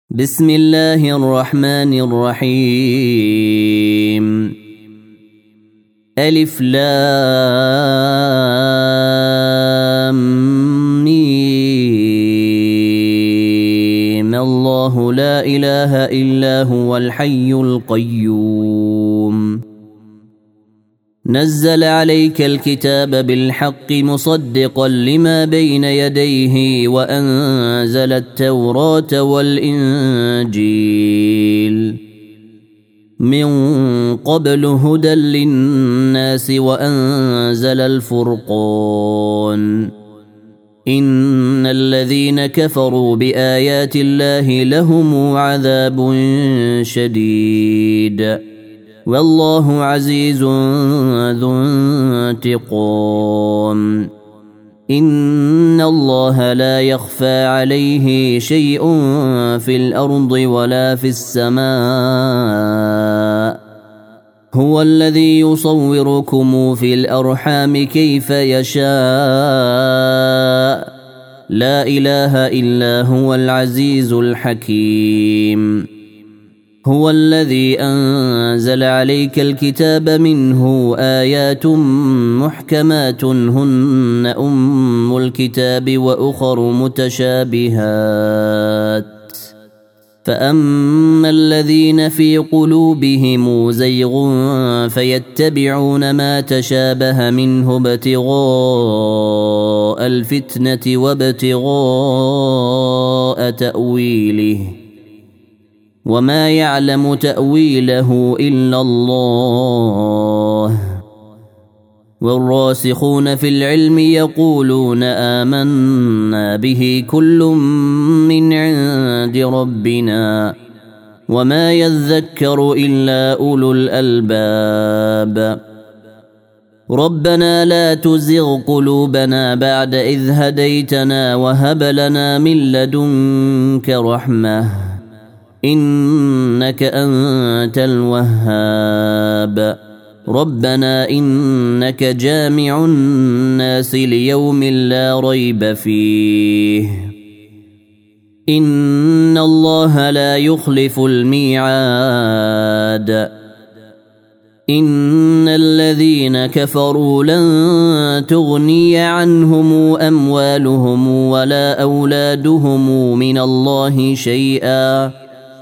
بسم الله الرحمن الرحيم. ألف لام ميم. الله لا إله إلا هو الحي القيوم. نزل عليك الكتاب بالحق مصدقا لما بين يديه وأنزل التوراة والإنجيل من قبل هدى للناس وأنزل الفرقان. إن الذين كفروا بآيات الله لهم عذاب شديد والله عزيز ذو انتقام. إن الله لا يخفى عليه شيء في الأرض ولا في السماء. هو الذي يصوركم في الأرحام كيف يشاء. لا إله إلا هو العزيز الحكيم. هو الذي أنزل عليك الكتاب منه آيات محكمات هن أم الكتاب وأخر متشابهات. فأما الذين في قلوبهم زيغ فيتبعون ما تشابه منه ابتغاء الفتنة وابتغاء تأويله وما يعلم تأويله إلا الله. والراسخون في العلم يقولون آمنا به كل من عند ربنا وما يذكر إلا أولو الألباب. ربنا لا تزغ قلوبنا بعد إذ هديتنا وهب لنا من لدنك رحمة إنك أنت الوهاب. ربنا إنك جامع الناس ليوم لا ريب فيه. إن الله لا يخلف الميعاد. إن الذين كفروا لن تغني عنهم أموالهم ولا أولادهم من الله شيئا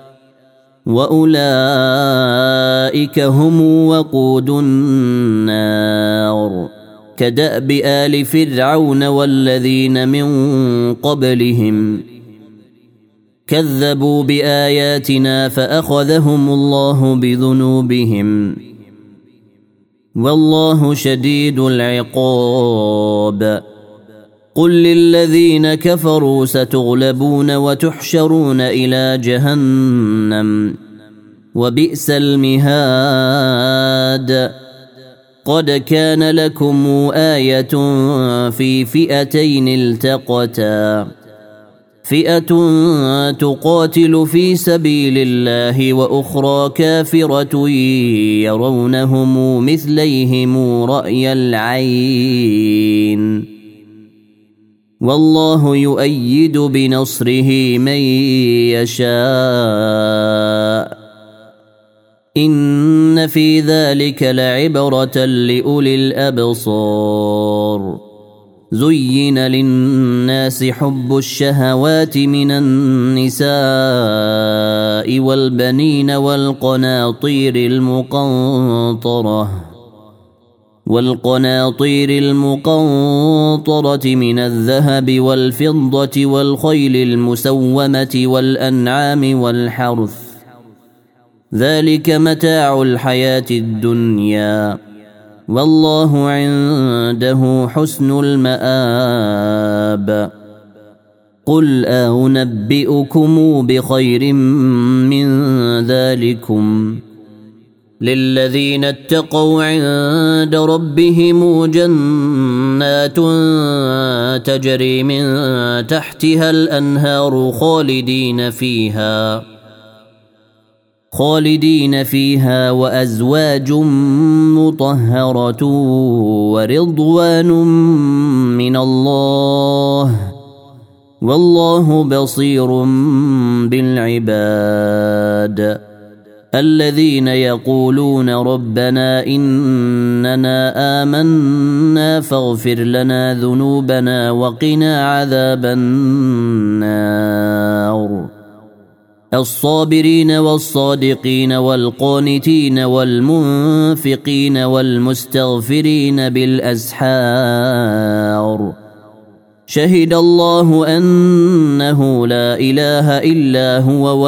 وأولئك هم وقود النار. كدأب آل فرعون والذين من قبلهم كذبوا بآياتنا فأخذهم الله بذنوبهم والله شديد العقاب. قل للذين كفروا ستغلبون وتحشرون إلى جهنم وبئس المهاد. قد كان لكم آية في فئتين التقتا فئة تقاتل في سبيل الله وأخرى كافرة يرونهم مثليهم رأي العين والله يؤيد بنصره من يشاء. إن في ذلك لعبرة لأولي الأبصار. زين للناس حب الشهوات من النساء والبنين والقناطير المقنطرة من الذهب والفضة والخيل المسومة والأنعام والحرث ذلك متاع الحياة الدنيا والله عنده حسن المآب. قل أنبئكم بخير من ذلكم للذين اتقوا عند ربهم جنات تجري من تحتها الأنهار خالدين فيها وأزواج مطهرة ورضوان من الله والله بصير بالعباد الذين يقولون ربنا إننا آمنا فاغفر لنا ذنوبنا وقنا عذاب النار الصابرين والصادقين والقانتين والمنفقين والمستغفرين بالأسحار شهد الله أنه لا إله إلا هو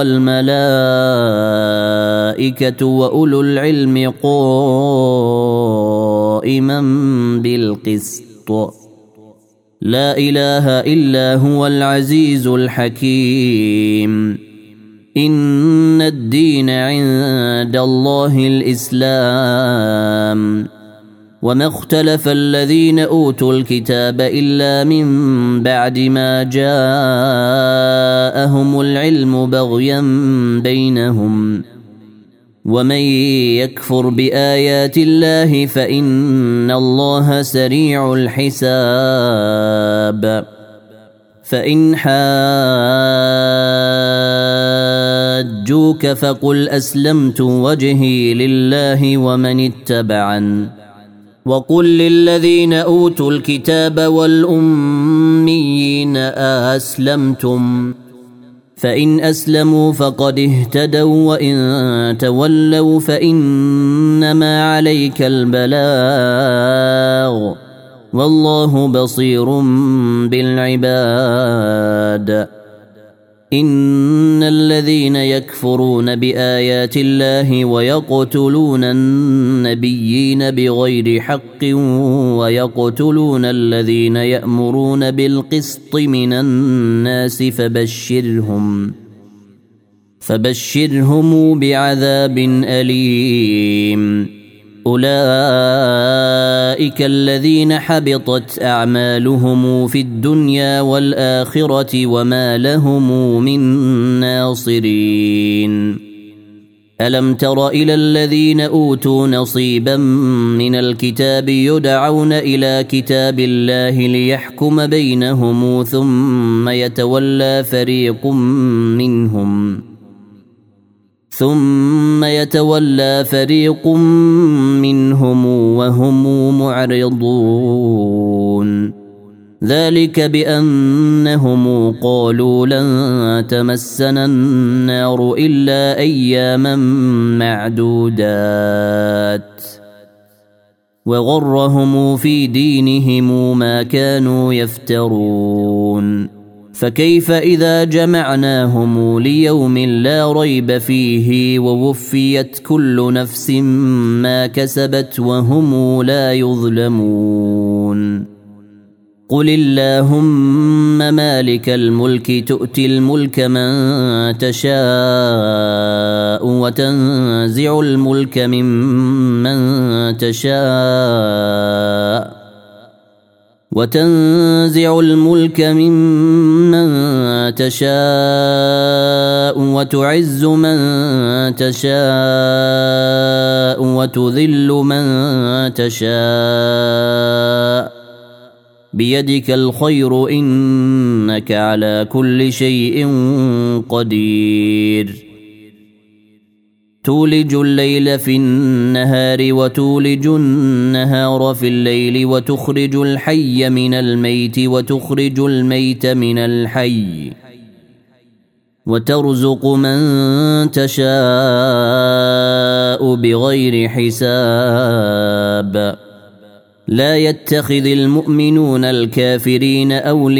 والملائكة وأولو العلم قائما بالقسط لا إله إلا هو العزيز الحكيم إن الدين عند الله الإسلام وما اختلف الذين أوتوا الكتاب إلا من بعد ما جاءهم العلم بغيا بينهم ومن يكفر بآيات الله فإن الله سريع الحساب فإن حاجوك فقل أسلمت وجهي لله ومن اتبعن وقل للذين أوتوا الكتاب والأميين أسلمتم فإن أسلموا فقد اهتدوا وإن تولوا فإنما عليك البلاغ والله بصير بالعباد إن الذين يكفرون بآيات الله ويقتلون النبيين بغير حق ويقتلون الذين يأمرون بالقسط من الناس فبشرهم بعذاب أليم أولئك الذين حبطت أعمالهم في الدنيا والآخرة وما لهم من ناصرين ألم تر إلى الذين أوتوا نصيبا من الكتاب يدعون إلى كتاب الله ليحكم بينهم ثم يتولى فريق منهم وهم معرضون ذلك بأنهم قالوا لن تمسنا النار إلا أياما معدودات وغرهم في دينهم ما كانوا يفترون فكيف إذا جمعناهم ليوم لا ريب فيه ووفيت كل نفس ما كسبت وهم لا يظلمون قل اللهم مالك الملك تؤتي الملك من تشاء وتنزع الملك ممن تشاء وتعز من تشاء وتذل من تشاء بيدك الخير إنك على كل شيء قدير تولج الليل في النهار وتولج النهار في الليل وتخرج الحي من الميت وتخرج الميت من الحي وترزق من تشاء بغير حساب لا يتخذ المؤمنون الكافرين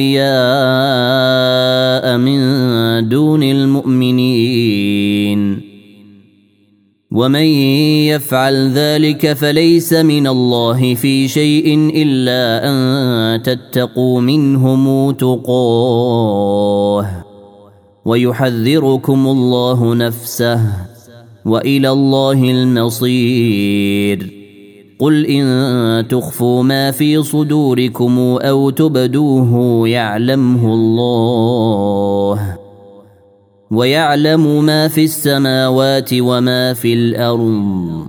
أولياء من دون المؤمنين ومن يفعل ذلك فليس من الله في شيء إلا أن تتقوا منهم تقاه ويحذركم الله نفسه وإلى الله المصير قل إن تخفوا ما في صدوركم أو تبدوه يعلمه الله ويعلم ما في السماوات وما في الأرض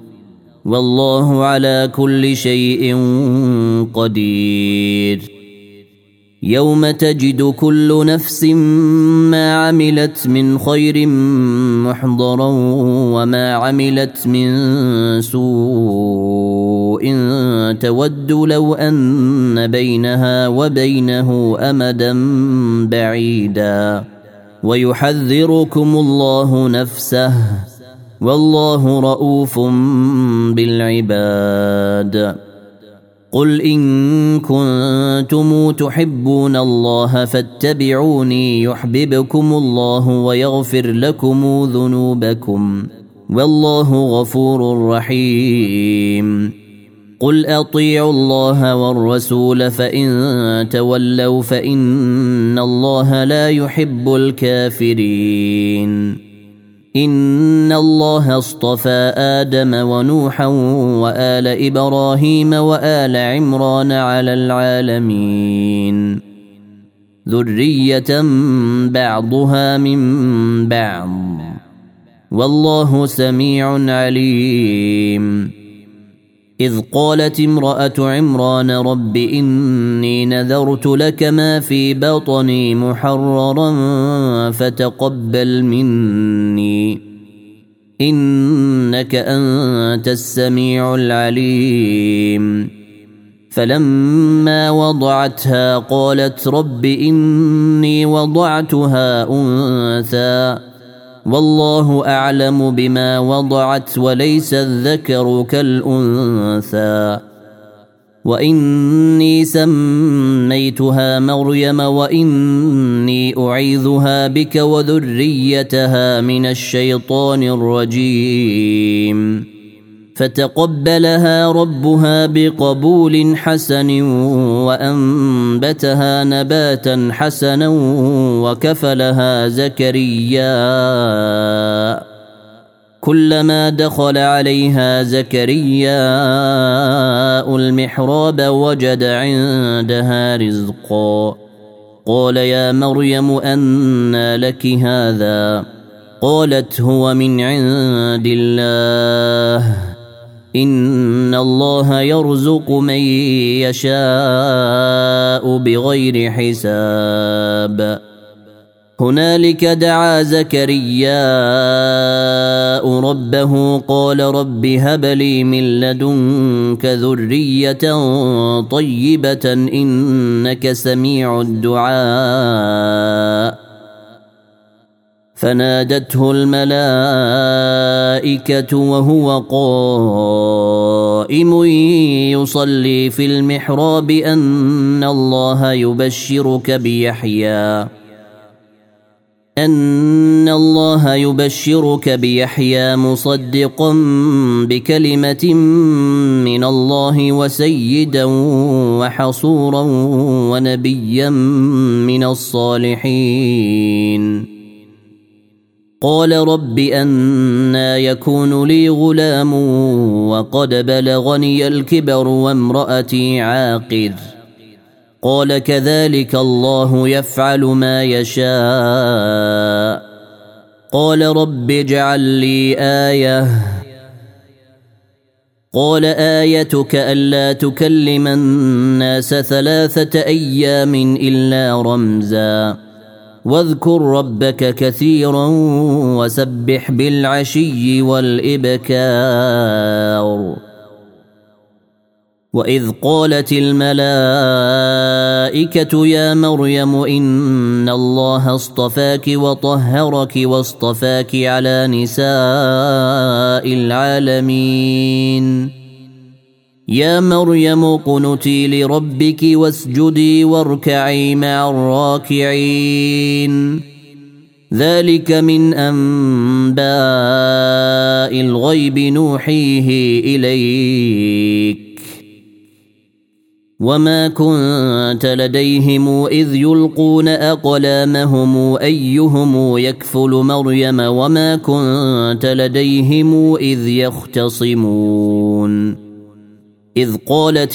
والله على كل شيء قدير يوم تجد كل نفس ما عملت من خير محضرا وما عملت من سوء تود لو أن بينها وبينه أمدا بعيدا ويحذركم الله نفسه والله رؤوف بالعباد. قل إن كنتم تحبون الله فاتبعوني يحببكم الله ويغفر لكم ذنوبكم والله غفور رحيم. قل أطيعوا الله والرسول فإن تولوا فإن الله لا يحب الكافرين. إن الله اصطفى آدم ونوحا وآل إبراهيم وآل عمران على العالمين ذرية بعضها من بعض والله سميع عليم. إذ قالت امرأة عمران رب إني نذرت لك ما في بطني محررا فتقبل مني إنك أنت السميع العليم. فلما وضعتها قالت رب إني وضعتها أنثى والله أعلم بما وضعت وليس الذكر كالأنثى وإني سميتها مريم وإني أعيذها بك وذريتها من الشيطان الرجيم. فتقبلها ربها بقبول حسن وأنبتها نباتا حسنا وكفلها زكريا. كلما دخل عليها زكريا المحراب وجد عندها رزقا قال يا مريم أنى لك هذا قالت هو من عند الله إن الله يرزق من يشاء بغير حساب. هنالك دعا زكرياء ربه قال رب هب لي من لدنك ذرية طيبة إنك سميع الدعاء. فنادته الملائكة وهو قائم يصلي في المحراب أن الله يبشرك بيحيى مصدقا بكلمة من الله وسيدا وحصورا ونبيا من الصالحين. قال رب أنى يكون لي غلام وقد بلغني الكبر وامرأتي عاقر قال كذلك الله يفعل ما يشاء. قال رب اجعل لي آية قال آيتك ألا تكلم الناس 3 أيام إلا رمزا واذكر ربك كثيرا وسبح بالعشي والإبكار. وإذ قالت الملائكة يا مريم إن الله اصطفاك وطهرك واصطفاك على نساء العالمين. يا مريم قنتي لربك واسجدي واركعي مع الراكعين. ذلك من أنباء الغيب نوحيه إليك وما كنت لديهم إذ يلقون أقلامهم أيهم يكفل مريم وما كنت لديهم إذ يختصمون. إذ قالت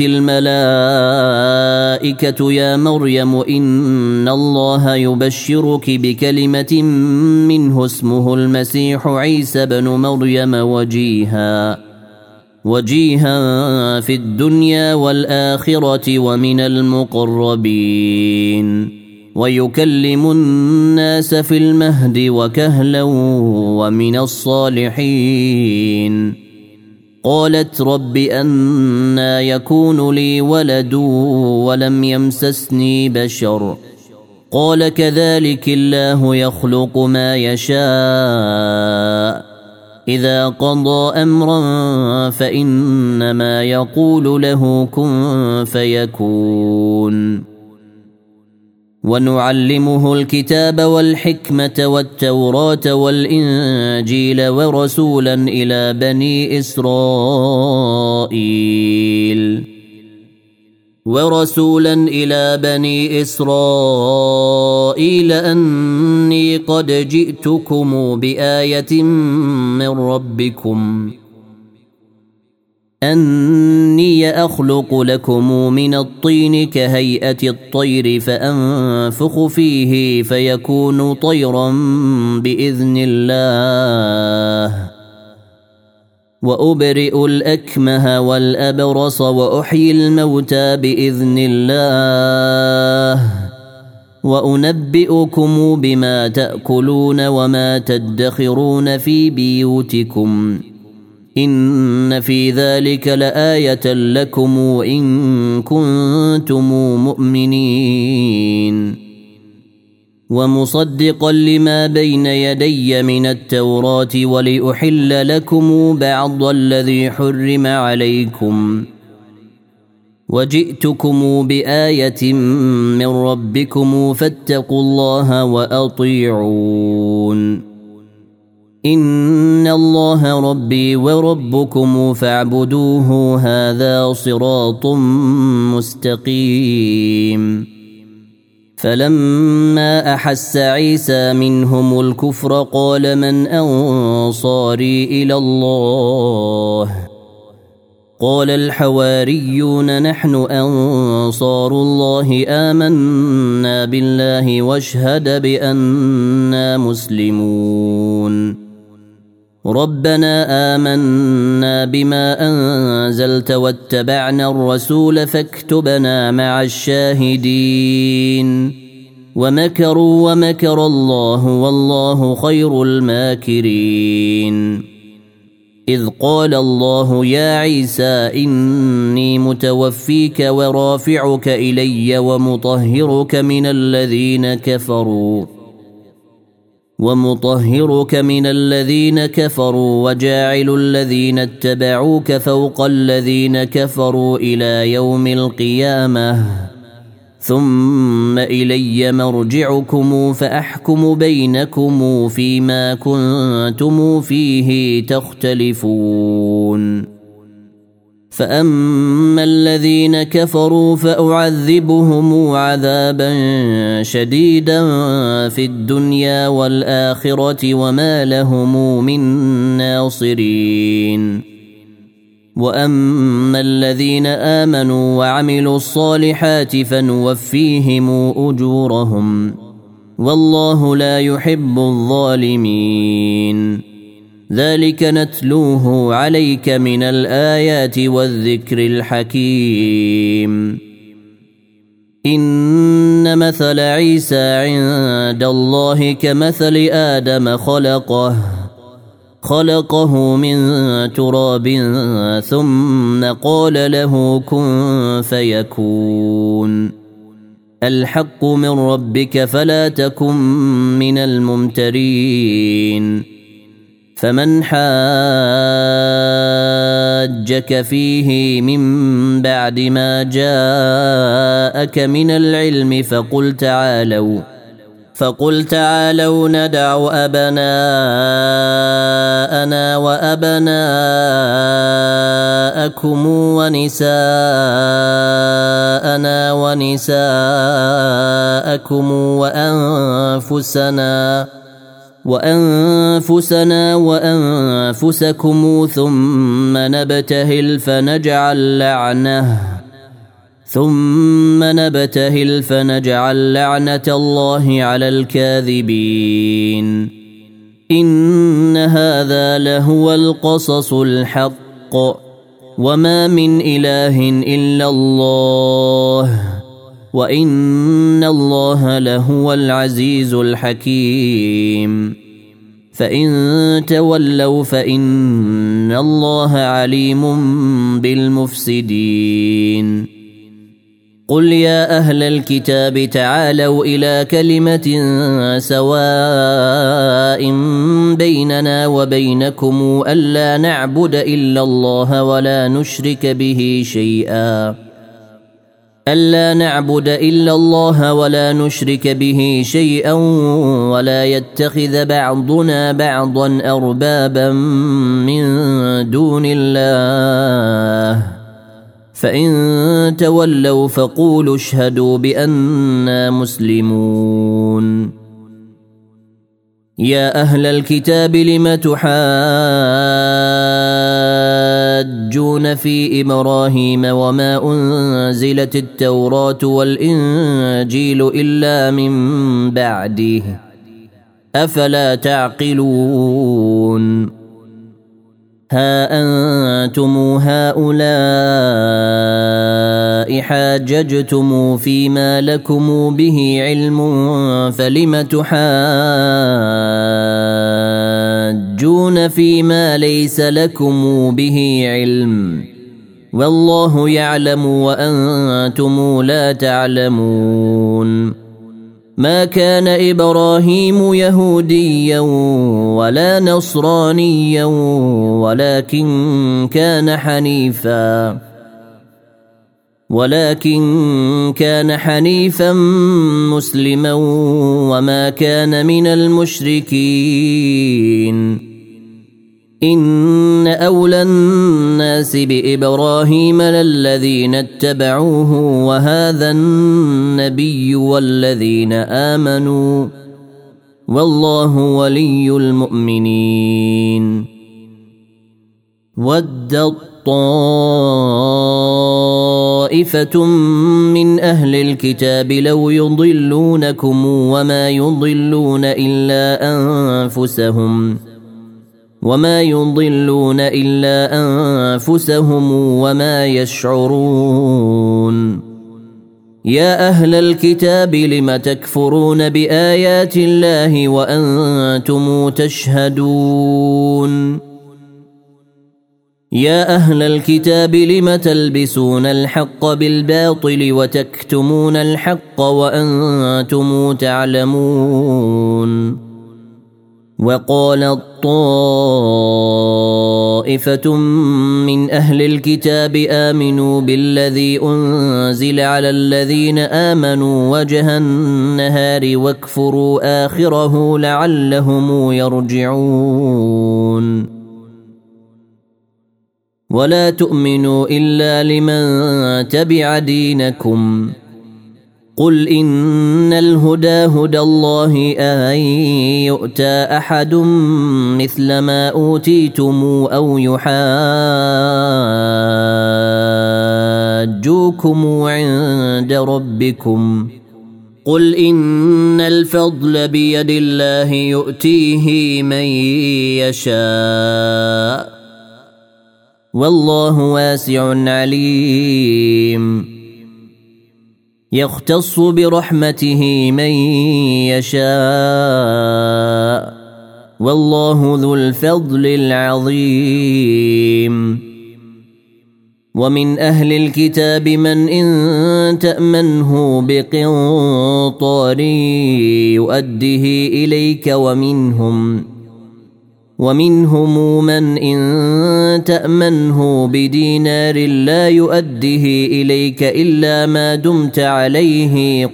الملائكة يا مريم إن الله يبشرك بكلمة منه اسمه المسيح عيسى بن مريم وجيها في الدنيا والآخرة ومن المقربين ويكلم الناس في المهد وكهلا ومن الصالحين. قالت رب أنى يكون لي ولد ولم يمسسني بشر قال كذلك الله يخلق ما يشاء إذا قضى أمرا فإنما يقول له كن فيكون. ونعلمه الكتاب والحكمة والتوراة والإنجيل ورسولا إلى بني إسرائيل أني قد جئتكم بآية من ربكم أني أخلق لكم من الطين كهيئة الطير فأنفخ فيه فيكون طيرا بإذن الله وأبرئ الأكمه والأبرص وأحيي الموتى بإذن الله وأنبئكم بما تأكلون وما تدخرون في بيوتكم إن في ذلك لآية لكم إن كنتم مؤمنين. ومصدقا لما بين يدي من التوراة ولأحل لكم بعض الذي حرم عليكم وجئتكم بآية من ربكم فاتقوا الله وأطيعون. إن الله ربي وربكم فاعبدوه هذا صراط مستقيم. فلما أحس عيسى منهم الكفر قال من أنصاري إلى الله قال الحواريون نحن أنصار الله آمنا بالله واشهد بأننا مسلمون. ربنا آمنا بما أنزلت واتبعنا الرسول فاكتبنا مع الشاهدين. ومكروا ومكر الله والله خير الماكرين. إذ قال الله يا عيسى إني متوفيك ورافعك إلي ومطهرك من الذين كفروا وجاعل الذين اتبعوك فوق الذين كفروا إلى يوم القيامة ثم إلي مرجعكم فأحكم بينكم فيما كنتم فيه تختلفون. فأما الذين كفروا فأعذبهم عذابا شديدا في الدنيا والآخرة وما لهم من ناصرين. وأما الذين آمنوا وعملوا الصالحات فنوفيهم أجورهم والله لا يحب الظالمين. ذلك نتلوه عليك من الآيات والذكر الحكيم. إن مثل عيسى عند الله كمثل آدم خلقه من تراب ثم قال له كن فيكون. الحق من ربك فلا تكن من الممترين. فمن حاجك فيه من بعد ما جاءك من العلم فقل تعالوا ندع أبناءنا وأبناءكم ونساءنا ونساءكم وأنفسنا وأنفسكم ثم نبتهل فنجعل لعنة الله على الكاذبين. إن هذا لهو القصص الحق وما من إله إلا الله وإن الله لهو العزيز الحكيم فإن تولوا فإن الله عليم بالمفسدين قل يا أهل الكتاب تعالوا إلى كلمة سواء بيننا وبينكم ألا نعبد إلا الله ولا نشرك به شيئا ولا يتخذ بعضنا بعضا أربابا من دون الله فإن تولوا فقولوا اشهدوا بأننا مسلمون يا أهل الكتاب لم تحاجون في إبراهيم وما أنزلت التوراة والإنجيل إلا من بعده أفلا تعقلون ها أنتم هؤلاء حاججتم فيما لكم به علم فلم تحاجون فيما ليس لكم به علم والله يعلم وأنتم لا تعلمون ما كان إبراهيم يهوديا ولا نصرانيا ولكن كان حنيفا مسلما وما كان من المشركين إن أولى الناس بإبراهيم للذين اتبعوه وهذا النبي والذين آمنوا والله ولي المؤمنين ودت طائفة من أهل الكتاب لو يضلونكم وما يضلون إلا أنفسهم وما يشعرون يا أهل الكتاب لم تكفرون بآيات الله وأنتم تشهدون يا أهل الكتاب لم تلبسون الحق بالباطل وتكتمون الحق وأنتم تعلمون وقالت طائفة من أهل الكتاب آمنوا بالذي أنزل على الذين آمنوا وجه النهار واكفروا آخره لعلهم يرجعون ولا تؤمنوا إلا لمن تبع دينكم قل إن الهدى هدى الله أن يؤتى أحد مثل ما أوتيتم أو يحاجوكم عند ربكم قل إن الفضل بيد الله يؤتيه من يشاء والله واسع عليم يختص برحمته من يشاء والله ذو الفضل العظيم ومن أهل الكتاب من إن تأمنه بقنطار يؤده إليك ومنهم من إن تأمنه بدينار لا يؤده إليك إلا ما دمت عليه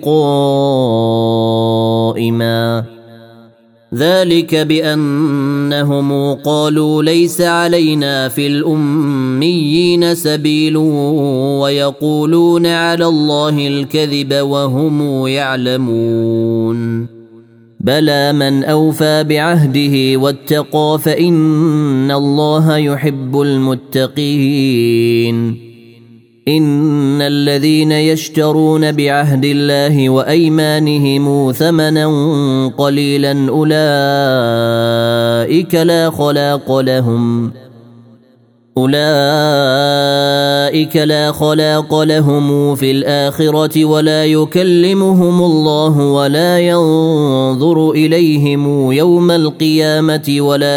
قائما ذلك بأنهم قالوا ليس علينا في الأميين سبيل ويقولون على الله الكذب وهم يعلمون بلى من أوفى بعهده واتقى فإن الله يحب المتقين إن الذين يشترون بعهد الله وأيمانهم ثمنا قليلا أولئك لا خلاق لهم أولئك لا خلاق لهم في الآخرة ولا يكلمهم الله ولا ينظر إليهم يوم القيامة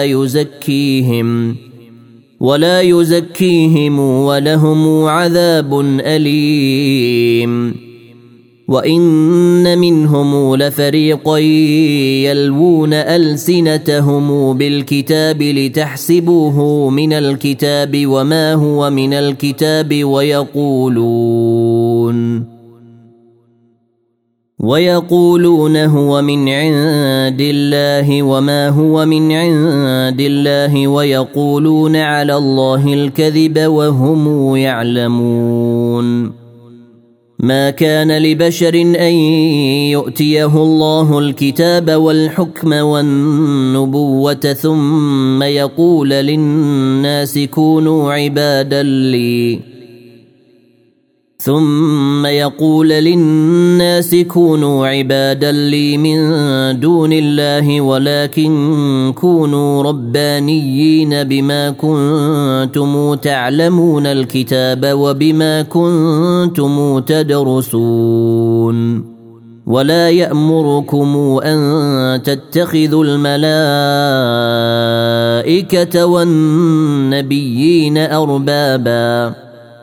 ولا يزكيهم ولهم عذاب أليم. وإن منهم لفريقا يلوون ألسنتهم بالكتاب لتحسبوه من الكتاب وما هو من الكتاب ويقولون هو من عند الله وما هو من عند الله ويقولون على الله الكذب وهم يعلمون. ما كان لبشر أن يؤتيه الله الكتاب والحكم والنبوة ثم يقول للناس كونوا عبادا لي من دون الله ولكن كونوا ربانيين بما كنتم تعلمون الكتاب وبما كنتم تدرسون. ولا يأمركم أن تتخذوا الملائكة والنبيين أربابا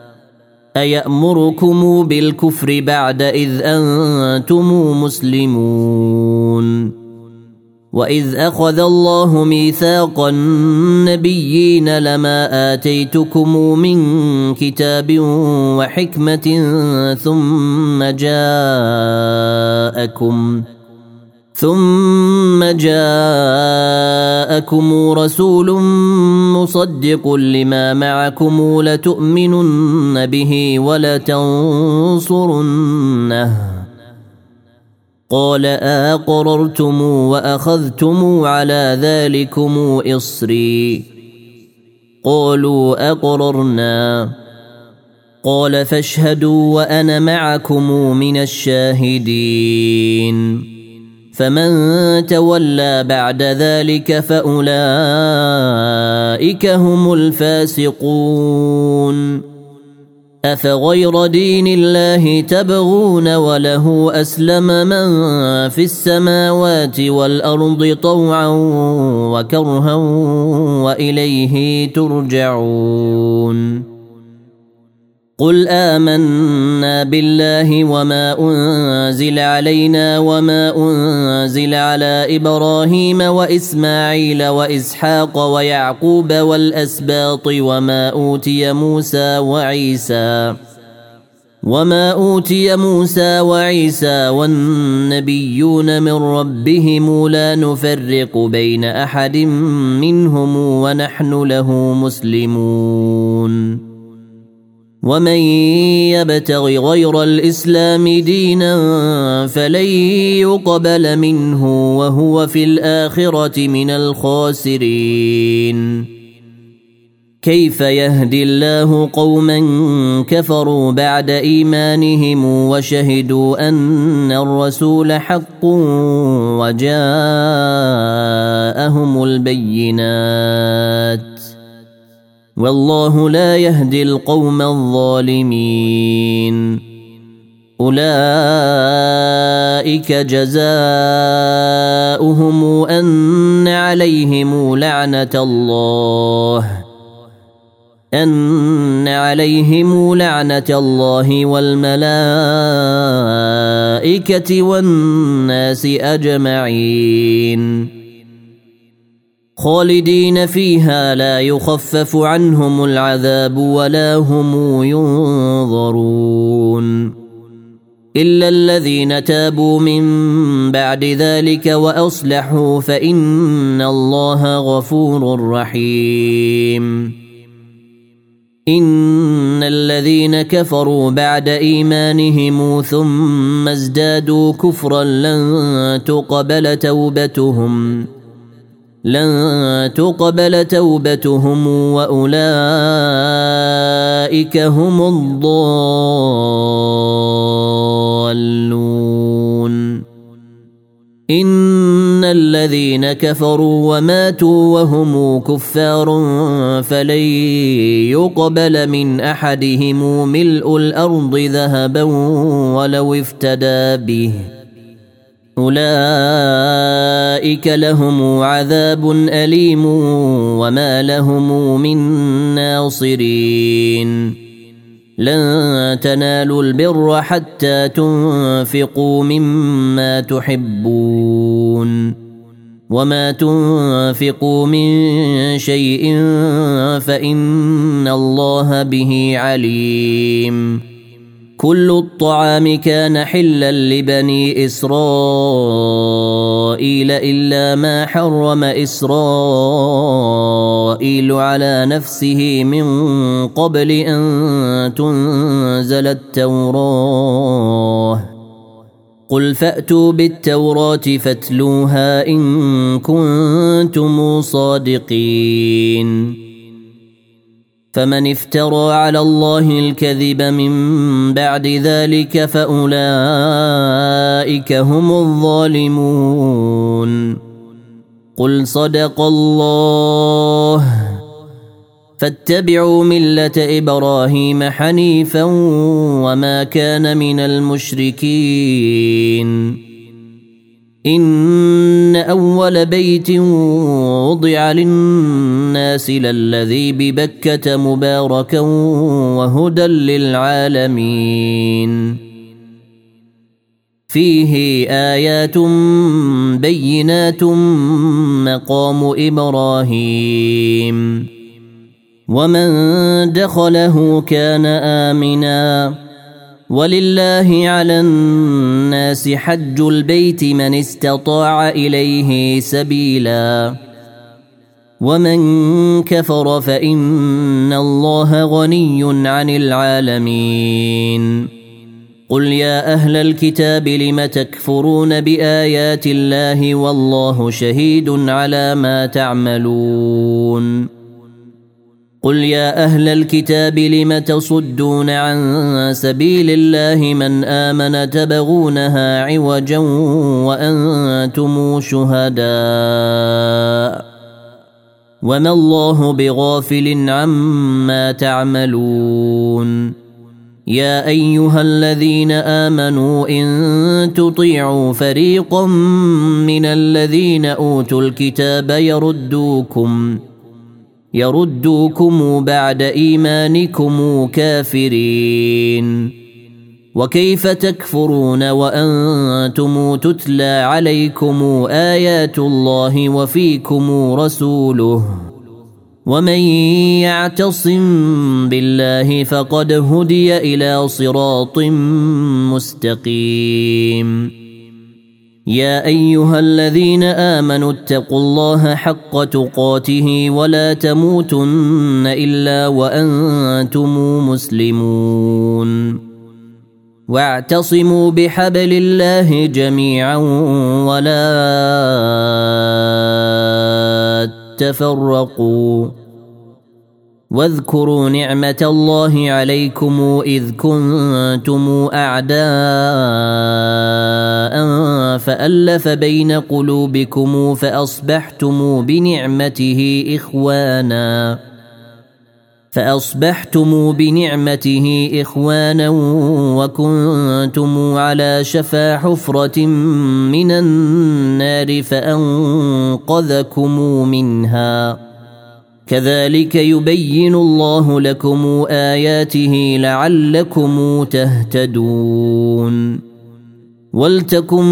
أيأمركم بالكفر بعد إذ أنتم مسلمون. وإذ أخذ الله ميثاق النبيين لما آتيتكم من كتاب وحكمة ثم جاءكم رسول مصدق لما معكم لتؤمنن به ولتنصرنه قال أقررتم وأخذتم على ذلكم إصري قالوا أقررنا قال فاشهدوا وأنا معكم من الشاهدين. فمن تولى بعد ذلك فأولئك هم الفاسقون. أفغير دين الله تبغون وله أسلم من في السماوات والأرض طوعا وكرها وإليه ترجعون. قل آمنا بالله وما أنزل علينا وما أنزل على إبراهيم وإسماعيل وإسحاق ويعقوب والأسباط وما أوتي موسى وعيسى والنبيون من ربهم لا نفرق بين أحد منهم ونحن له مسلمون. ومن يبتغ غير الإسلام دينا فلن يقبل منه وهو في الآخرة من الخاسرين. كيف يهدي الله قوما كفروا بعد إيمانهم وشهدوا أن الرسول حق وجاءهم البينات والله لا يهدي القوم الظالمين. أولئك جزاؤهم أن عليهم لعنة الله والملائكة والناس أجمعين خالدين فيها لا يخفف عنهم العذاب ولا هم ينظرون إلا الذين تابوا من بعد ذلك وأصلحوا فإن الله غفور رحيم. إن الذين كفروا بعد إيمانهم ثم ازدادوا كفرا لن تقبل توبتهم وأولئك هم الضالون. إن الذين كفروا وماتوا وهم كفار فلن يقبل من أحدهم ملء الأرض ذهبا ولو افتدى به أولئك لهم عذاب أليم وما لهم من ناصرين لن تنالوا البر حتى تنفقوا مما تحبون وما تنفقوا من شيء فإن الله به عليم كل الطعام كان حلا لبني إسرائيل إلا ما حرم إسرائيل على نفسه من قبل أن تنزل التوراة قل فأتوا بالتوراة فاتلوها إن كنتم صادقين فمن افترى على الله الكذب من بعد ذلك فأولئك هم الظالمون قل صدق الله فاتبعوا ملة إبراهيم حنيفا وما كان من المشركين إن أول بيت وضع للناس للذي ببكة مباركا وهدى للعالمين فيه آيات بينات مقام إبراهيم ومن دخله كان آمنا ولله على الناس حج البيت من استطاع إليه سبيلا ومن كفر فإن الله غني عن العالمين قل يا أهل الكتاب لم تكفرون بآيات الله والله شهيد على ما تعملون قل يا أهل الكتاب لم تصدون عن سبيل الله من آمن تبغونها عوجا وأنتم شهداء وما الله بغافل عما تعملون يا أيها الذين آمنوا إن تطيعوا فريقا من الذين أوتوا الكتاب يردوكم بعد إيمانكم كافرين وكيف تكفرون وأنتم تتلى عليكم آيات الله وفيكم رسوله ومن يعتصم بالله فقد هدي إلى صراط مستقيم يا أيها الذين آمنوا اتقوا الله حق تقاته ولا تموتن إلا وأنتم مسلمون واعتصموا بحبل الله جميعا ولا تفرقوا واذكروا نعمة الله عليكم إذ كنتم أعداء فألف بين قلوبكم فأصبحتم بنعمته إخوانا وكنتم على شفا حفرة من النار فأنقذكم منها كذلك يبين الله لكم آياته لعلكم تهتدون ولتكن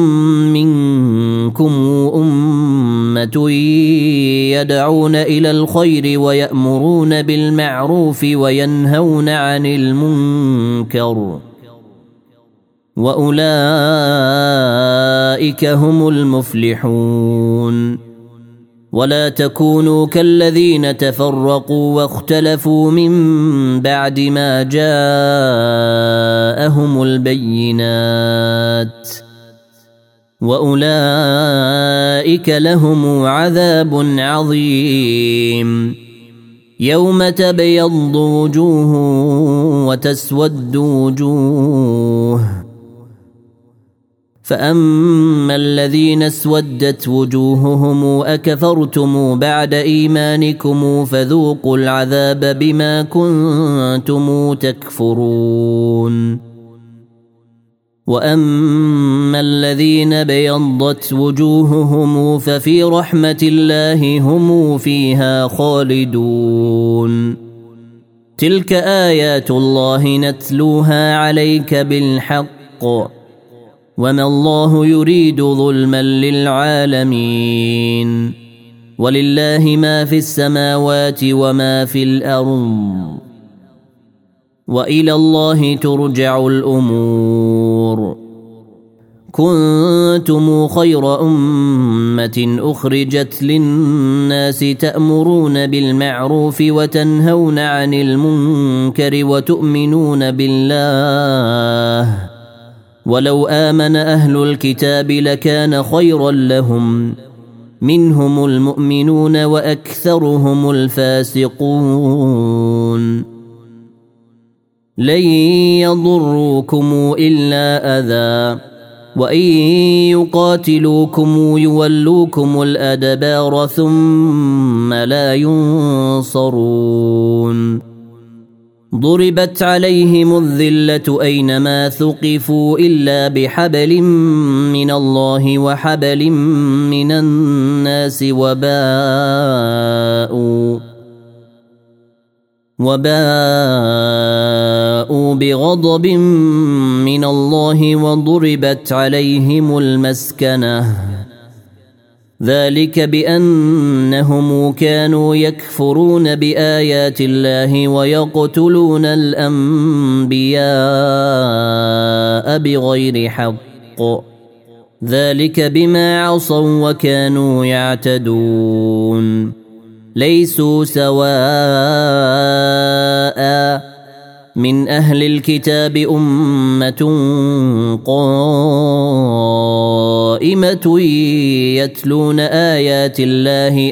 منكم أمة يدعون إلى الخير ويأمرون بالمعروف وينهون عن المنكر وأولئك هم المفلحون ولا تكونوا كالذين تفرقوا واختلفوا من بعد ما جاءهم البينات وأولئك لهم عذاب عظيم يوم تبيض وجوه وتسود وجوه فأما الذين اسودت وجوههم أكفرتم بعد إيمانكم فذوقوا العذاب بما كنتم تكفرون وأما الذين بيضت وجوههم ففي رحمة الله هم فيها خالدون تلك آيات الله نتلوها عليك بالحق وما الله يريد ظلما للعالمين ولله ما في السماوات وما في الأرض وإلى الله ترجع الأمور كنتم خير أمة أخرجت للناس تأمرون بالمعروف وتنهون عن المنكر وتؤمنون بالله ولو آمن أهل الكتاب لكان خيرا لهم منهم المؤمنون وأكثرهم الفاسقون لن يضروكم إلا أذى وإن يقاتلوكم يولوكم الأدبار ثم لا ينصرون ضربت عليهم الذلة أينما ثقفوا إلا بحبل من الله وحبل من الناس وباءوا بغضب من الله وضربت عليهم المسكنة ذلك بأنهم كانوا يكفرون بآيات الله ويقتلون الأنبياء بغير حق ذلك بما عصوا وكانوا يعتدون ليسوا سواء من أهل الكتاب أمة قائمة يتلون آيات الله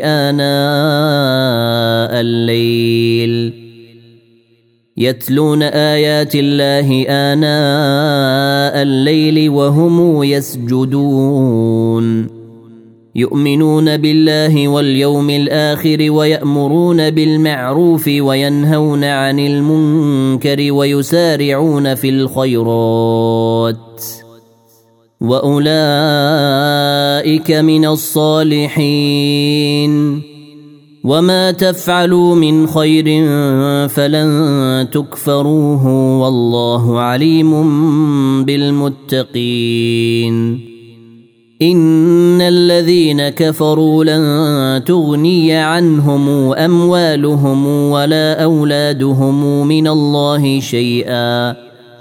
آناء الليل وهم يسجدون يؤمنون بالله واليوم الآخر ويأمرون بالمعروف وينهون عن المنكر ويسارعون في الخيرات وأولئك من الصالحين وما تفعلوا من خير فلن تكفروه والله عليم بالمتقين إن الذين كفروا لن تغني عنهم أموالهم ولا أولادهم من الله شيئا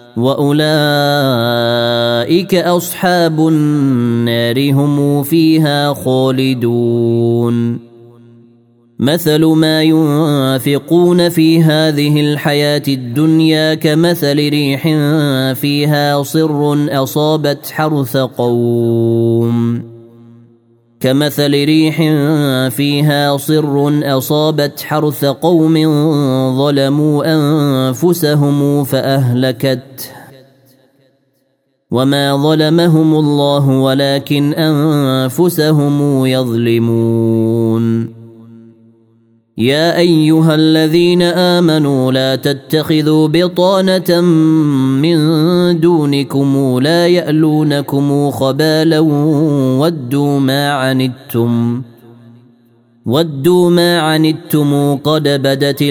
وأولئك أصحاب النار هم فيها خالدون مثل ما ينفقون في هذه الحياة الدنيا كمثل ريح فيها صر أصابت حرث قوم ظلموا أنفسهم فأهلكته وما ظلمهم الله ولكن أنفسهم يظلمون يا أيها الذين آمنوا لا تتخذوا بطانة من دونكم لا يألونكم خبالا ودوا ما عنتم قد بدت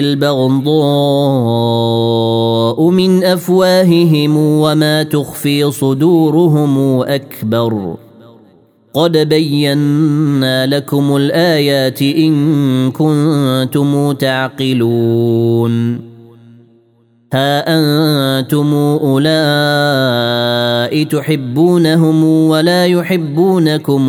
البغضاء من أفواههم وما تخفي صدورهم أكبر قد بينا لكم الآيات إن كنتم تعقلون ها أنتم أولئك تحبونهم ولا يحبونكم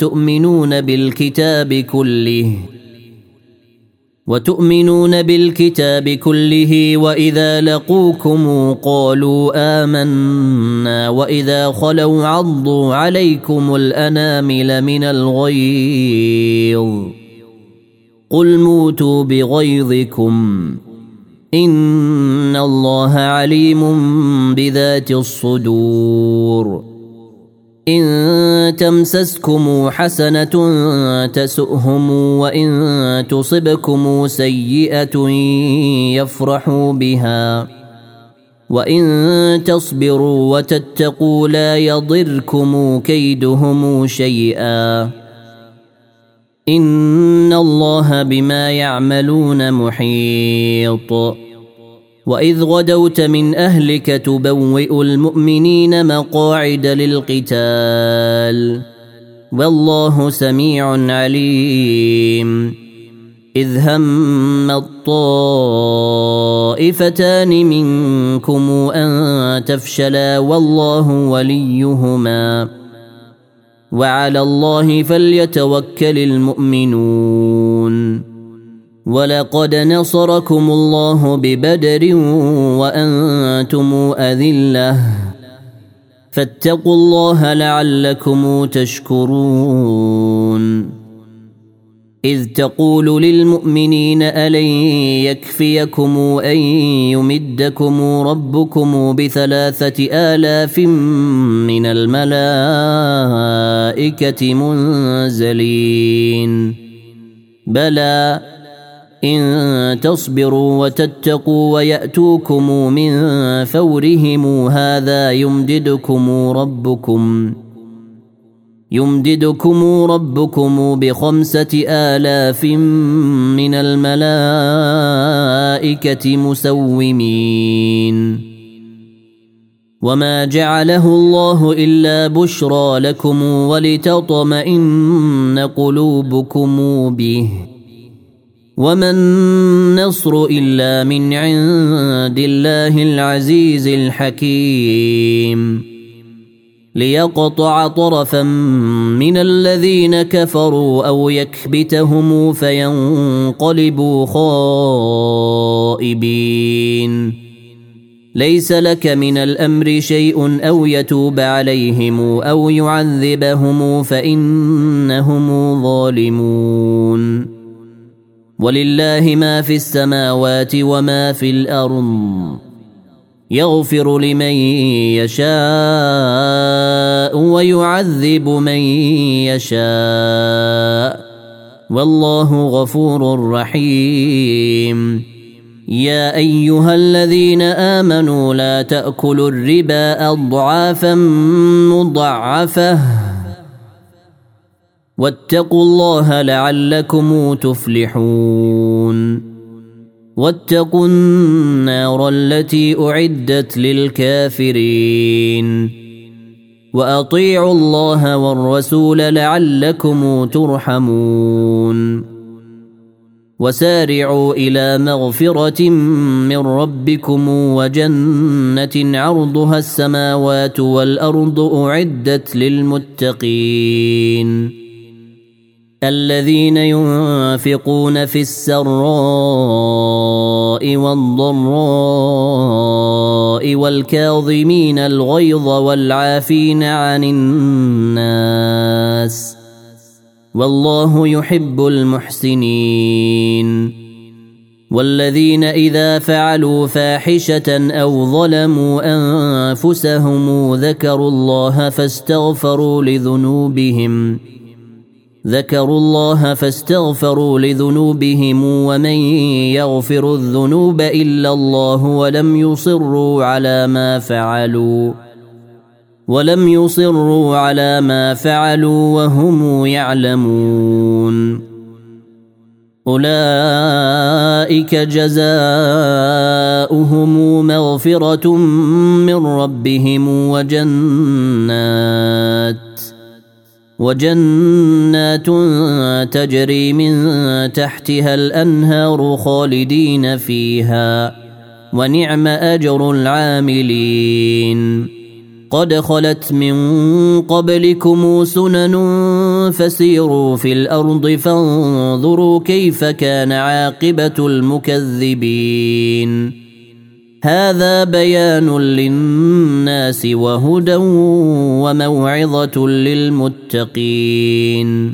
وتؤمنون بالكتاب كله وإذا لقوكم قالوا آمنا وإذا خلوا عضوا عليكم الأنامل من الغيظ قل موتوا بغيظكم إن الله عليم بذات الصدور إن تمسسكم حسنة تسؤهم وإن تصبكم سيئة يفرحوا بها وإن تصبروا وتتقوا لا يضركم كيدهم شيئا إن الله بما يعملون محيط وإذ غدوت من أهلك تبوئ المؤمنين مقاعد للقتال والله سميع عليم إذ هم الطائفتان منكم أن تفشلا والله وليهما وعلى الله فليتوكل المؤمنون ولقد نصركم الله ببدر وأنتم أذلة فاتقوا الله لعلكم تشكرون إذ تقول للمؤمنين ألن يكفيكم أن يمدكم ربكم ب3,000 من الملائكة منزلين بلى إن تصبروا وتتقوا ويأتوكم من فورهم هذا يمددكم ربكم ب5,000 من الملائكة مسومين وما جعله الله إلا بشرى لكم ولتطمئن قلوبكم به وما النصر إلا من عند الله العزيز الحكيم ليقطع طرفا من الذين كفروا أو يكبتهم فينقلبوا خائبين ليس لك من الأمر شيء أو يتوب عليهم أو يعذبهم فإنهم ظالمون ولله ما في السماوات وما في الأرض يغفر لمن يشاء ويعذب من يشاء والله غفور رحيم يا أيها الذين آمنوا لا تأكلوا الربا أضعافا مضاعفة واتقوا الله لعلكم تفلحون واتقوا النار التي أعدت للكافرين وأطيعوا الله والرسول لعلكم ترحمون وسارعوا إلى مغفرة من ربكم وجنة عرضها السماوات والأرض أعدت للمتقين الذين ينفقون في السراء والضراء والكاظمين الغيظ والعافين عن الناس والله يحب المحسنين والذين إذا فعلوا فاحشة أو ظلموا أنفسهم ذكروا الله فاستغفروا لذنوبهم ومن يغفر الذنوب إلا الله ولم يصروا على ما فعلوا وهم يعلمون أولئك جزاؤهم مغفرة من ربهم وجنات تجري من تحتها الأنهار خالدين فيها ونعم أجر العاملين قد خلت من قبلكم سنن فسيروا في الأرض فانظروا كيف كان عاقبة المكذبين هذا بيان للناس وهدى وموعظة للمتقين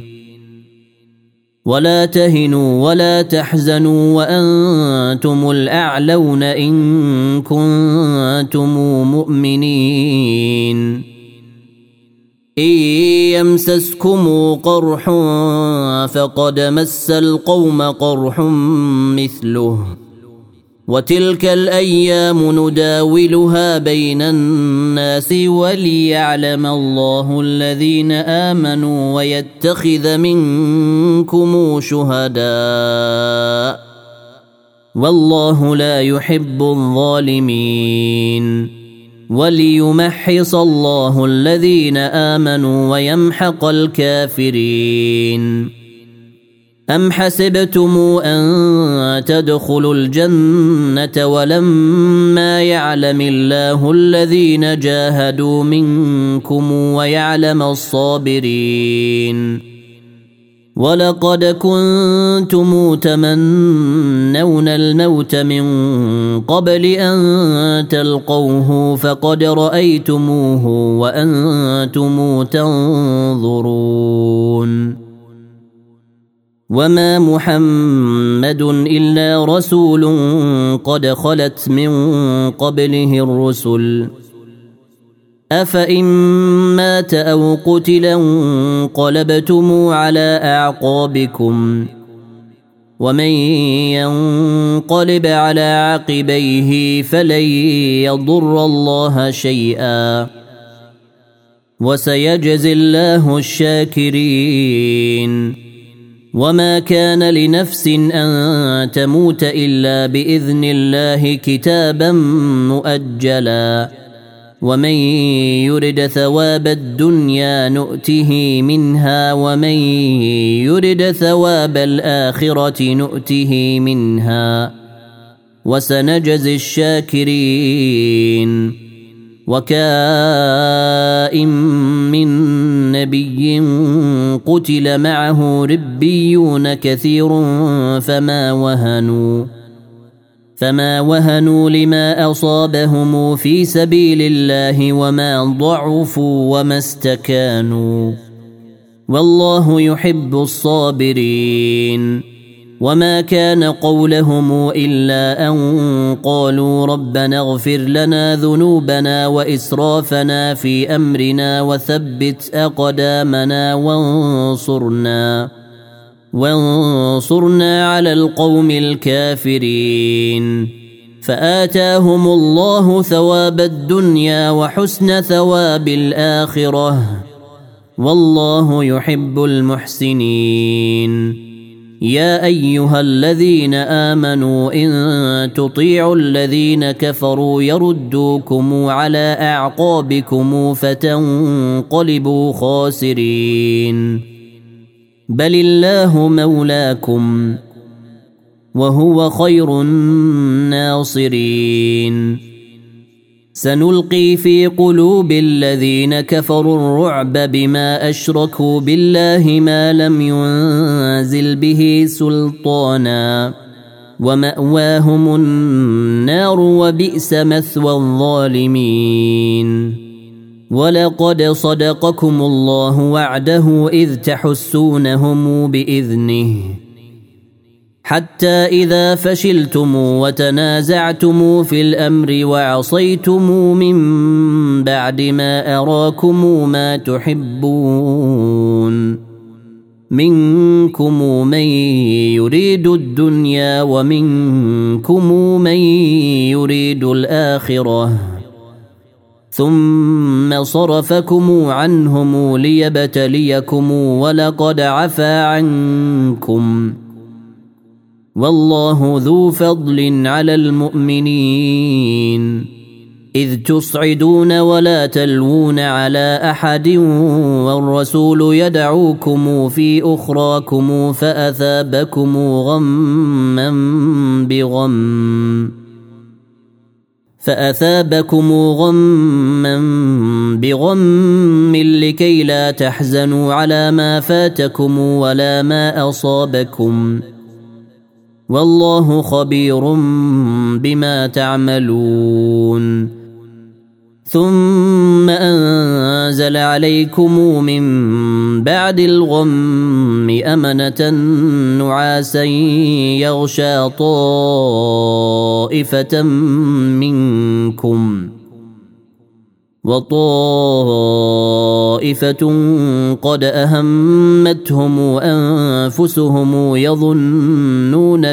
ولا تهنوا ولا تحزنوا وأنتم الأعلون إن كنتم مؤمنين إن يمسسكم قرح فقد مس القوم قرح مثله وتلك الأيام نداولها بين الناس وليعلم الله الذين آمنوا ويتخذ منكم شهداء والله لا يحب الظالمين وليمحص الله الذين آمنوا ويمحق الكافرين أم حسبتم أن تدخلوا الجنة ولما يعلم الله الذين جاهدوا منكم ويعلم الصابرين ولقد كنتم تمنون الموت من قبل أن تلقوه فقد رأيتموه وأنتم تنظرون وما محمد إلا رسول قد خلت من قبله الرسل أفإن مات أو قتل انقلبتم على أعقابكم ومن ينقلب على عقبيه فلن يضر الله شيئا وسيجزي الله الشاكرين وما كان لنفس أن تموت إلا بإذن الله كتابا مؤجلا ومن يرد ثواب الدنيا نؤته منها ومن يرد ثواب الآخرة نؤته منها وسنجزي الشاكرين وكائن من نبي قتل معه ربيون كثير فما وهنوا لما أصابهم في سبيل الله وما ضعفوا وما استكانوا والله يحب الصابرين وما كان قولهم إلا أن قالوا ربنا اغفر لنا ذنوبنا وإسرافنا في أمرنا وثبت أقدامنا وانصرنا على القوم الكافرين فآتاهم الله ثواب الدنيا وحسن ثواب الآخرة والله يحب المحسنين يا أيها الذين آمنوا إن تطيعوا الذين كفروا يردوكم على أعقابكم فتنقلبوا خاسرين بل الله مولاكم وهو خير الناصرين سنلقي في قلوب الذين كفروا الرعب بما أشركوا بالله ما لم ينزل به سلطانا ومأواهم النار وبئس مثوى الظالمين ولقد صدقكم الله وعده إذ تحسونهم بإذنه حتى إذا فشلتم وتنازعتم في الأمر وعصيتم من بعد ما أراكم ما تحبون منكم من يريد الدنيا ومنكم من يريد الآخرة ثم صرفكم عنهم ليبتليكم ولقد عفا عنكم والله ذو فضل على المؤمنين إذ تصعدون ولا تلوون على أحد والرسول يدعوكم في أخراكم فأثابكم غما بغم لكي لا تحزنوا على ما فاتكم ولا ما أصابكم والله خبير بما تعملون ثم أنزل عليكم من بعد الغم أمنة نعاسا يغشى طائفة منكم وطائفة قد أهمتهم أنفسهم يظنون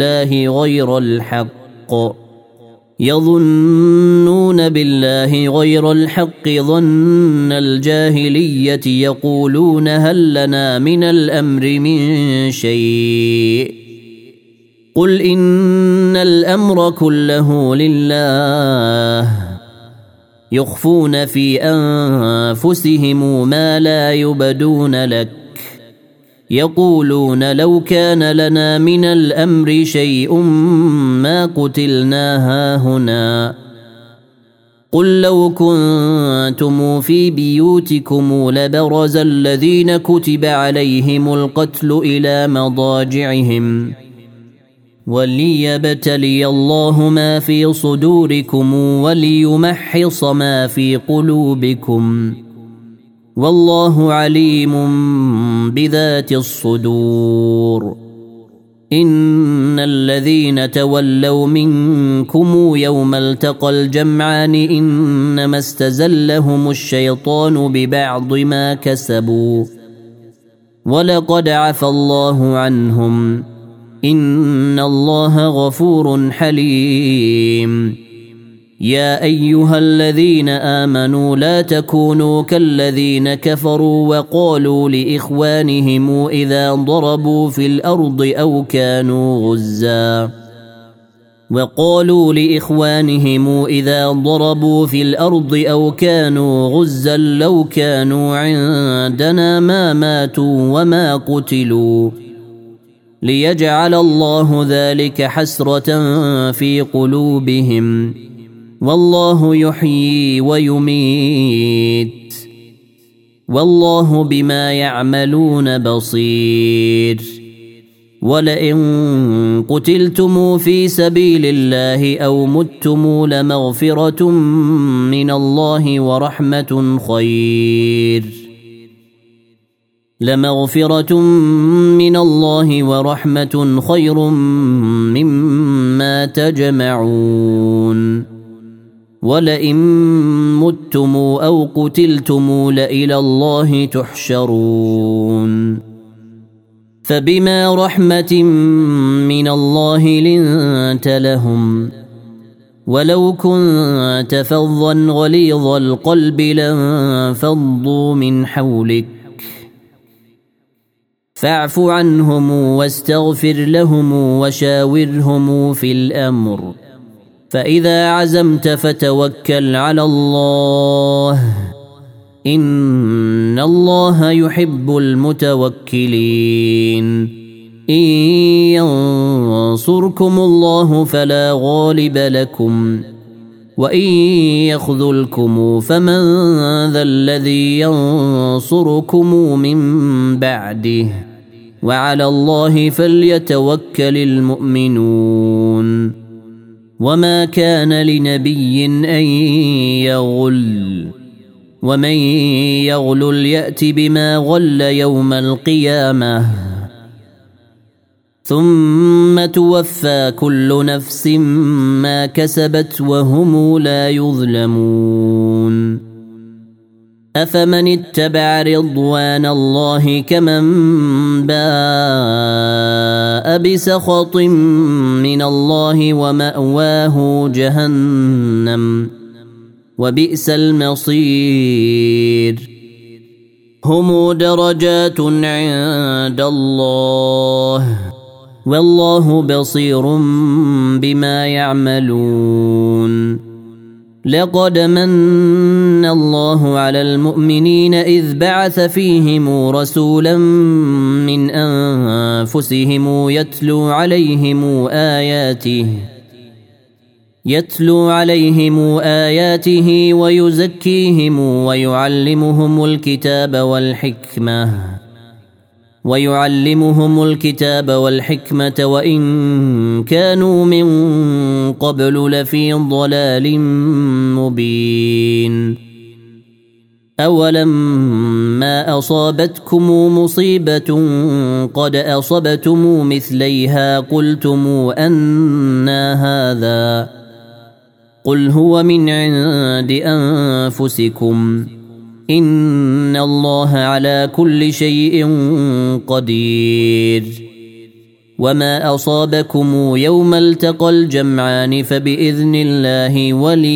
بالله غير الحق ظن الجاهلية يقولون هل لنا من الأمر من شيء قل إن الأمر كله لله يخفون في أنفسهم ما لا يبدون لك يقولون لو كان لنا من الأمر شيء ما قتلنا هاهنا قل لو كنتم في بيوتكم لبرز الذين كتب عليهم القتل إلى مضاجعهم وليبتلي الله ما في صدوركم وليمحص ما في قلوبكم والله عليم بذات الصدور إن الذين تولوا منكم يوم التقى الجمعان إنما استزلهم الشيطان ببعض ما كسبوا ولقد عفى الله عنهم إن الله غفور حليم يا أيها الذين آمنوا لا تكونوا كالذين كفروا وقالوا لإخوانهم إذا ضربوا في الأرض أو كانوا غزا لو كانوا عندنا ما ماتوا وما قتلوا ليجعل الله ذلك حسرة في قلوبهم والله يحيي ويميت والله بما يعملون بصير ولئن قتلتم في سبيل الله أو متم لمغفرة من الله ورحمة خير مما تجمعون ولئن متم أو قتلتم لإلى الله تحشرون فبما رحمة من الله لنت لهم ولو كنت فظا غليظ القلب لانفضوا من حولك فاعف عنهم واستغفر لهم وشاورهم في الأمر فإذا عزمت فتوكل على الله إن الله يحب المتوكلين إن ينصركم الله فلا غالب لكم وإن يخذلكم فمن ذا الذي ينصركم من بعده وعلى الله فليتوكل المؤمنون وما كان لنبي أن يغل ومن يغلل يأت بما غل يوم القيامة ثم توفى كل نفس ما كسبت وهم لا يظلمون أفمن اتبع رضوان الله كمن باء بسخط من الله ومأواه جهنم وبئس المصير هم درجات عند الله والله بصير بما يعملون لقد من الله على المؤمنين إذ بعث فيهم رسولا من أنفسهم يتلو عليهم آياته ويزكيهم ويعلمهم الكتاب والحكمة وإن كانوا من قبل لفي ضلال مبين أولما أصابتكم مصيبة قد أصبتم مثليها قلتم أنى هذا قل هو من عند أنفسكم إن الله على كل شيء قدير وما أصابكم يوم التقى الجمعان فبإذن الله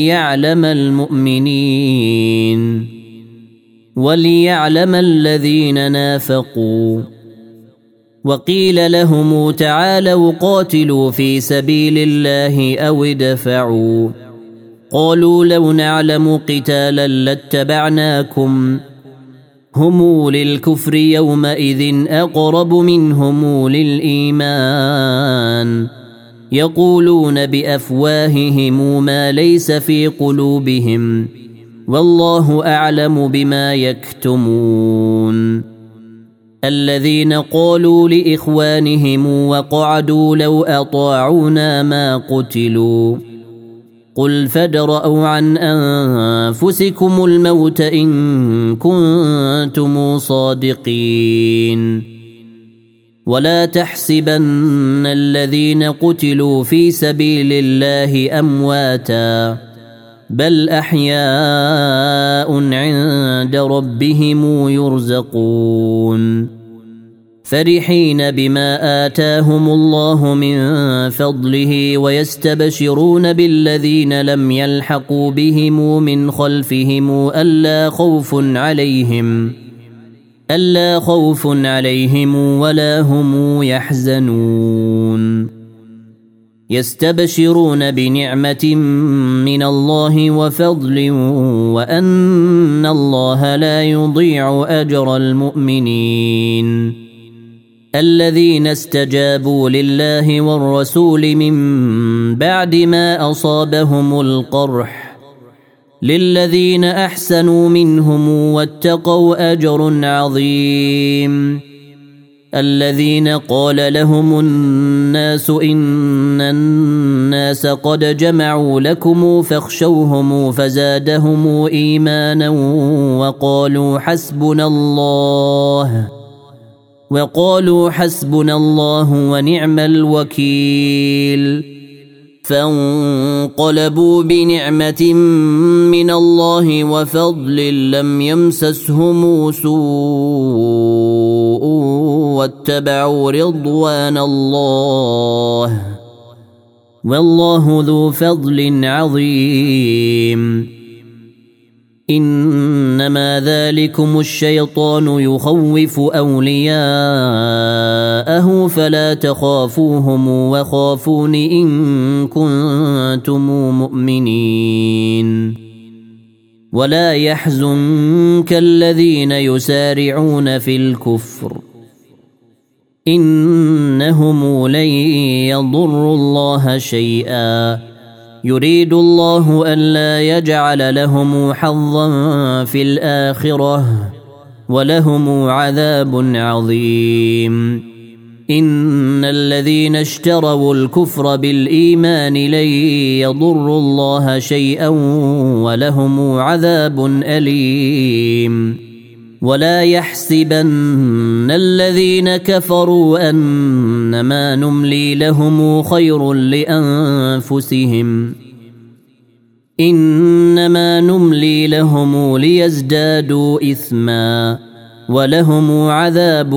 وليعلم الذين نافقوا وقيل لهم تعالوا قاتلوا في سبيل الله أو ادفعوا قالوا لو نعلم قتالا لاتبعناكم هم للكفر يومئذ أقرب منهم للإيمان يقولون بأفواههم ما ليس في قلوبهم والله أعلم بما يكتمون الذين قالوا لإخوانهم وقعدوا لو أطاعونا ما قتلوا قل فادرءوا عن أنفسكم الموت إن كنتم صادقين ولا تحسبن الذين قتلوا في سبيل الله أمواتا بل أحياء عند ربهم يرزقون فرحين بما آتاهم الله من فضله ويستبشرون بالذين لم يلحقوا بهم من خلفهم ألا خوف عليهم ولا هم يحزنون يستبشرون بنعمة من الله وفضل وأن الله لا يضيع أجر المؤمنين الذين استجابوا لله والرسول من بعد ما أصابهم القرح للذين أحسنوا منهم واتقوا أجر عظيم الذين قال لهم الناس إن الناس قد جمعوا لكم فاخشوهم فزادهم إيمانا وقالوا حسبنا الله ونعم الوكيل فانقلبوا بنعمة من الله وفضل لم يمسسهم سوء واتبعوا رضوان الله والله ذو فضل عظيم إنما ذلكم الشيطان يخوف أولياءه فلا تخافوهم وخافون إن كنتم مؤمنين ولا يحزنك الذين يسارعون في الكفر إنهم لن يضروا الله شيئا يريد الله ألا يجعل لهم حظا في الآخرة ولهم عذاب عظيم إن الذين اشتروا الكفر بالإيمان لن يضروا الله شيئا ولهم عذاب أليم ولا يحسبن الذين كفروا أنما نملي لهم خير لأنفسهم إنما نملي لهم ليزدادوا إثما ولهم عذاب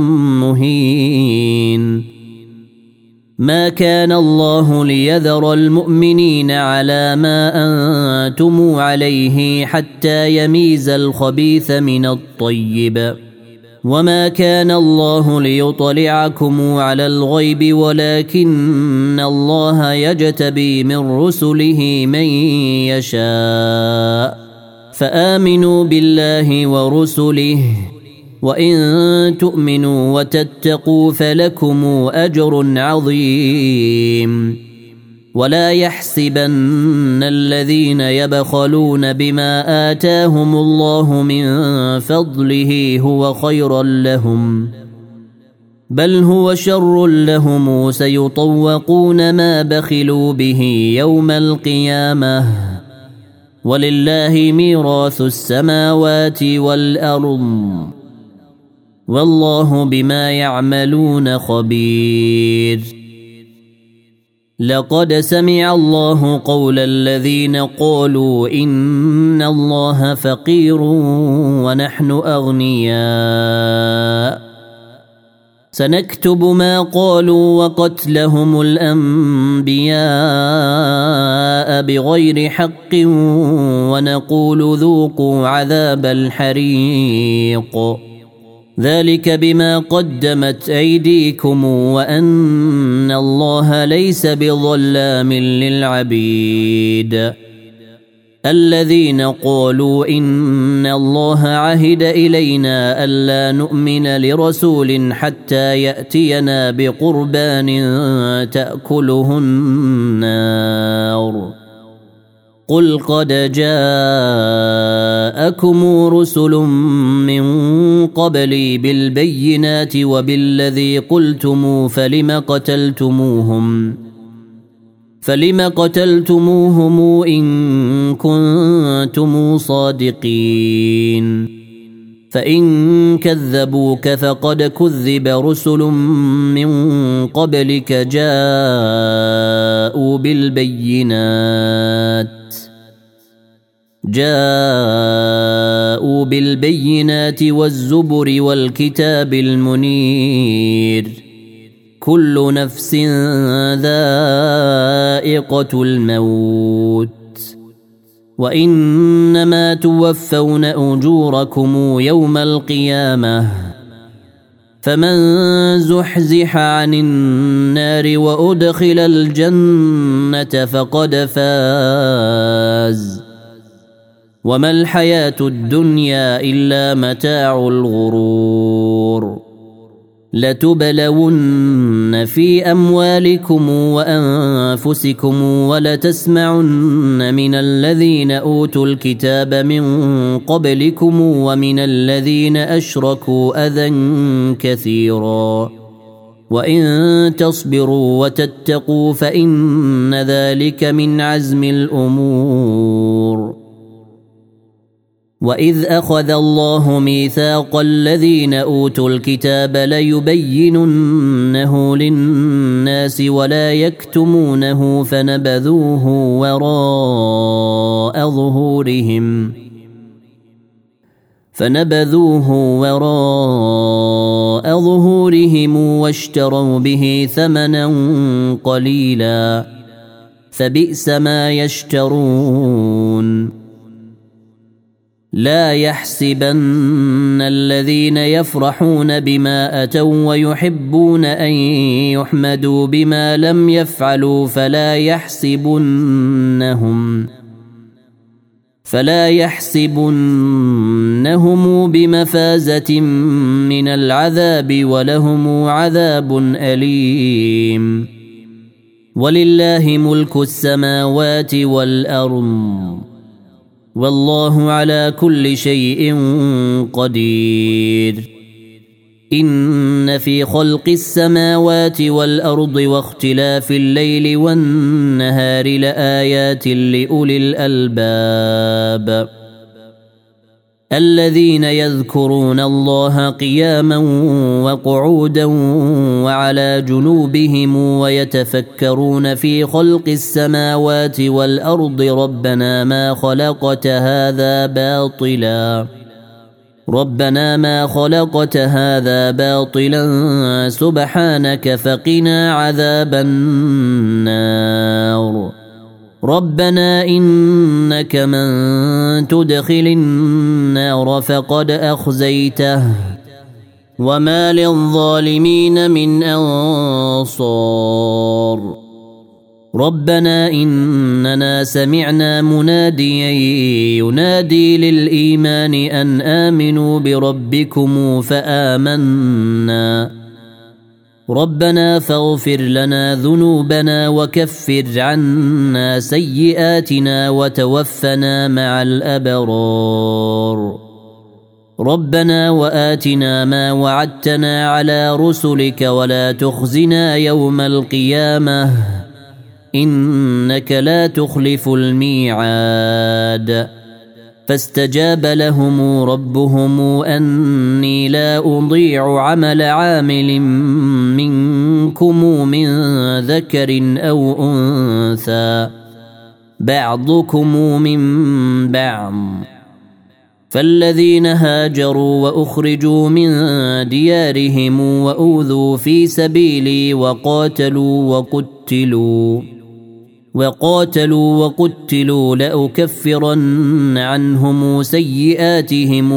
مهين ما كان الله ليذر المؤمنين على ما أنتم عليه حتى يميز الخبيث من الطيب وما كان الله ليطلعكم على الغيب ولكن الله يجتبي من رسله من يشاء فآمنوا بالله ورسله وإن تؤمنوا وتتقوا فلكم أجر عظيم ولا يحسبن الذين يبخلون بما آتاهم الله من فضله هو خيرا لهم بل هو شر لهم سيطوقون ما بخلوا به يوم القيامة ولله ميراث السماوات والأرض والله بما يعملون خبير لقد سمع الله قول الذين قالوا إن الله فقير ونحن أغنياء سنكتب ما قالوا وقتلهم الأنبياء بغير حق ونقول ذوقوا عذاب الحريق ذلك بما قدمت أيديكم وأن الله ليس بظلام للعبيد الذين قالوا إن الله عهد إلينا ألا نؤمن لرسول حتى يأتينا بقربان تأكله النار قل قد جاءكم رسل من قبلي بالبينات وبالذي قلتم فلم قتلتموهم إن كنتم صادقين فإن كذبوك فقد كذب رسل من قبلك جاءوا بالبينات والزبر والكتاب المنير كل نفس ذائقة الموت وإنما توفون أجوركم يوم القيامة فمن زحزح عن النار وأدخل الجنة فقد فاز وما الحياة الدنيا إلا متاع الغرور لتبلون في أموالكم وأنفسكم ولتسمعن من الذين أوتوا الكتاب من قبلكم ومن الذين أشركوا أذى كثيرا وإن تصبروا وتتقوا فإن ذلك من عزم الأمور وإذ أخذ الله ميثاق الذين أوتوا الكتاب ليبيننه للناس ولا يكتمونه فنبذوه وراء ظهورهم واشتروا به ثمنا قليلا فبئس ما يشترون لا يحسبن الذين يفرحون بما أتوا ويحبون أن يحمدوا بما لم يفعلوا فلا يحسبنهم بمفازة من العذاب ولهم عذاب أليم ولله ملك السماوات والأرض والله على كل شيء قدير إن في خلق السماوات والأرض واختلاف الليل والنهار لآيات لأولي الألباب الذين يذكرون الله قياما وقعودا وعلى جنوبهم ويتفكرون في خلق السماوات والأرض ربنا ما خلقت هذا باطلا سبحانك فقنا عذاب النار ربنا إنك من تدخل النار فقد أخزيته وما للظالمين من أنصار ربنا إننا سمعنا مناديا ينادي للإيمان أن آمنوا بربكم فآمنا ربنا فاغفر لنا ذنوبنا وكفر عنا سيئاتنا وتوفنا مع الأبرار ربنا وآتنا ما وعدتنا على رسلك ولا تخزنا يوم القيامة إنك لا تخلف الميعاد فاستجاب لهم ربهم أني لا أضيع عمل عامل منكم من ذكر أو أنثى بعضكم من بعض فالذين هاجروا وأخرجوا من ديارهم وأوذوا في سبيلي وقاتلوا وقتلوا لأكفرن عنهم سيئاتهم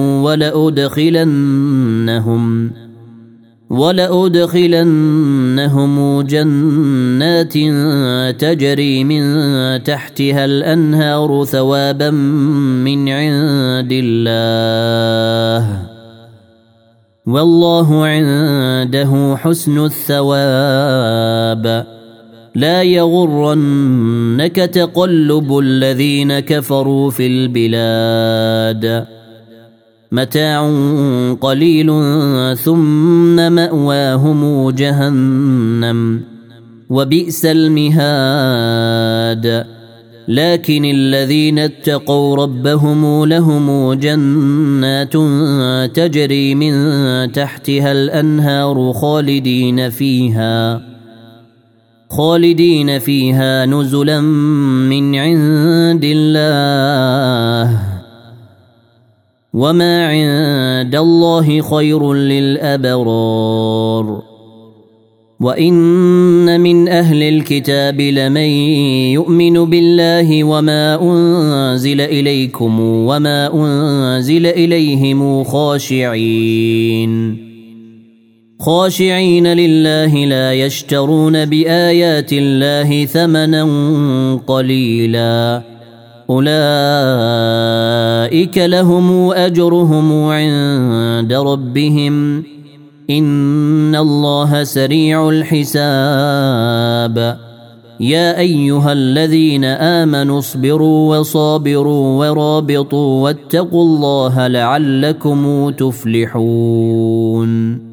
ولأدخلنهم جنات تجري من تحتها الأنهار ثوابا من عند الله والله عنده حسن الثواب لا يغرنك تقلب الذين كفروا في البلاد متاع قليل ثم مأواهم جهنم وبئس المهاد لكن الذين اتقوا ربهم لهم جنات تجري من تحتها الأنهار خالدين فيها نزلا من عند الله وما عند الله خير للأبرار وإن من أهل الكتاب لمن يؤمن بالله وما أنزل إليكم وما أنزل إليهم خاشعين لله لا يشترون بآيات الله ثمنا قليلا أولئك لهم أجرهم عند ربهم إن الله سريع الحساب يا أيها الذين آمنوا اصبروا وصابروا ورابطوا واتقوا الله لعلكم تفلحون